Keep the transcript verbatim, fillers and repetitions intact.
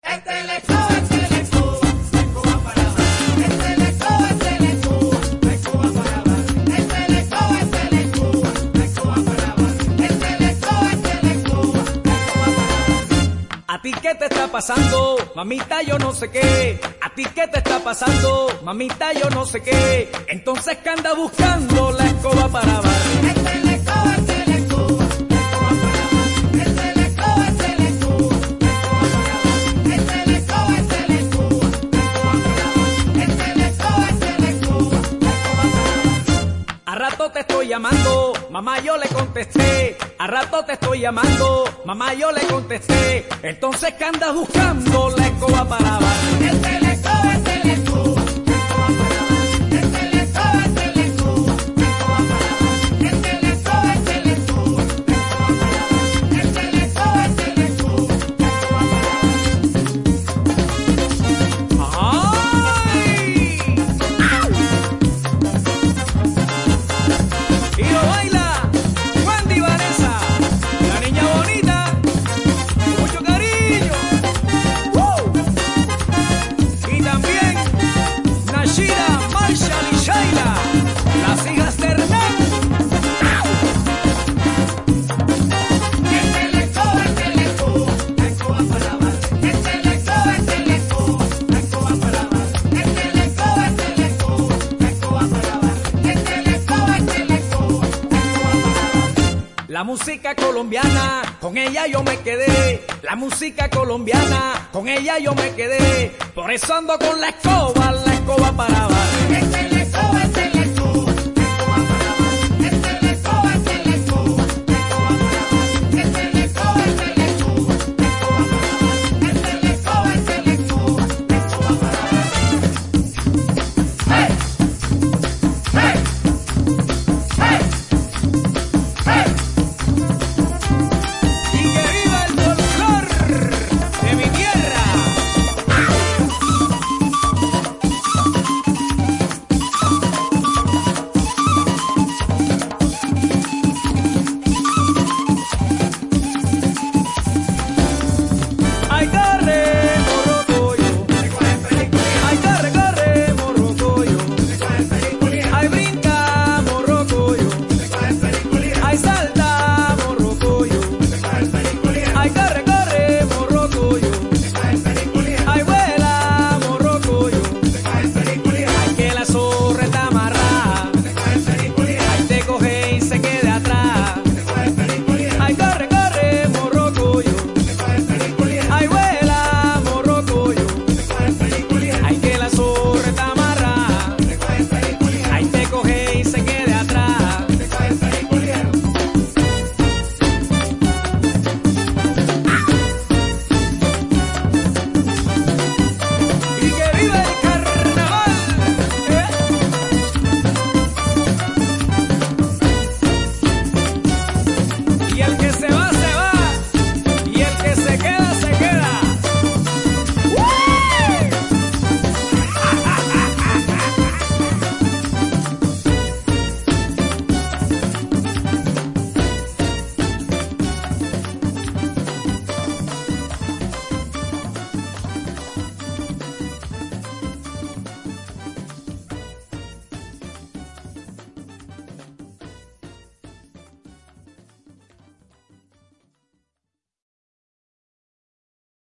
Este le escoba, este le escoba, la escoba para abajo. Este le escoba, este le escoba, la escoba para abajo. Este le escoba, este le escoba, la escoba para abajo. Este le escoba, este le escoba, la escoba para abajo. ¿A ti qué te está pasando? Mamita, yo no sé qué. ¿A ti qué te está pasando? Mamita, yo no sé qué. Entonces que anda buscando la escoba para abajo. Este le escoba, este le escoba, la escoba para abajo. Este le escoba, este le escoba, la escoba para abajo. Este le escoba, este le escoba, la escoba para abajo. Este le escoba, este le escoba, la escoba para abajo. A rato te estoy llamando, mamá, yo le contesté. A rato te estoy llamando, mamá, yo le contesté. Entonces que andas buscando la escoba para abajo. Este le escoba, este le escoba, la escoba para abajo. Este le escoba, este le escoba, la escoba para abajo. Este le escoba, este le escoba, la escoba para abajo. Este le escoba, este le escoba, la escoba para abajo. ¡Ay! Y lo baila Wendy Vanessa, la niña bonita, con mucho cariño. ¡Woo! Y también Nashira, Marshall y Shaila, las hijas de Hernán. Este le escoba, este le escoba, la escoba para abajo. Este le escoba, este le escoba, la escoba para abajo. Este le escoba, este le escoba, la escoba para abajo. Este le escoba, este le escoba, la escoba para abajo. La música colombiana, con ella yo me quedé. La música colombiana, con ella yo me quedé. Por eso ando con la escoba, la escoba para abajo.